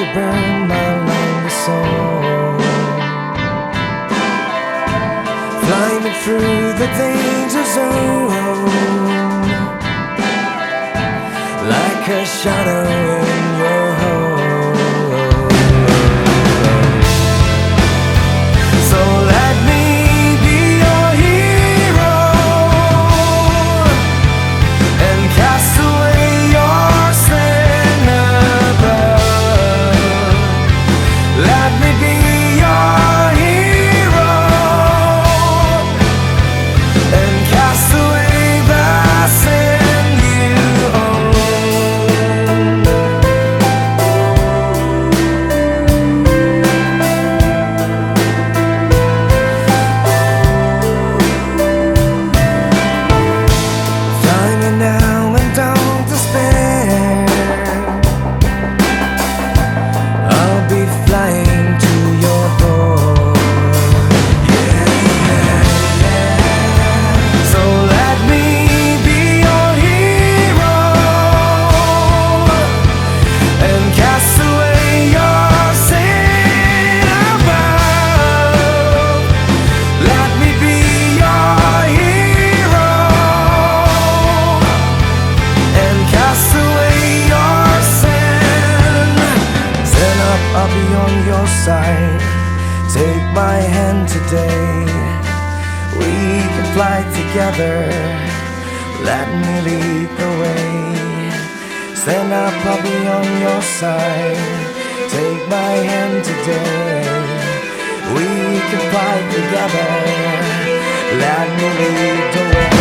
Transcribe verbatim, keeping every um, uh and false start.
to burn my lonely soul, flying me through the danger zone, like a shadow in your home. So let me be your hero and cast away your sin above. Let me be your hero and cast away the sin you own. Find me now and don't despair. I'll be flying to your door. Yeah, yeah, yeah. So let me be your hero and cast away your sin above. Let me be your hero and cast away your sin. Stand up, I'll be on your side. Take my hand today. We can fly together. Let me lead the way. Stand up, I'll be on your side. Take my hand today. We can fly together. Let me lead the way.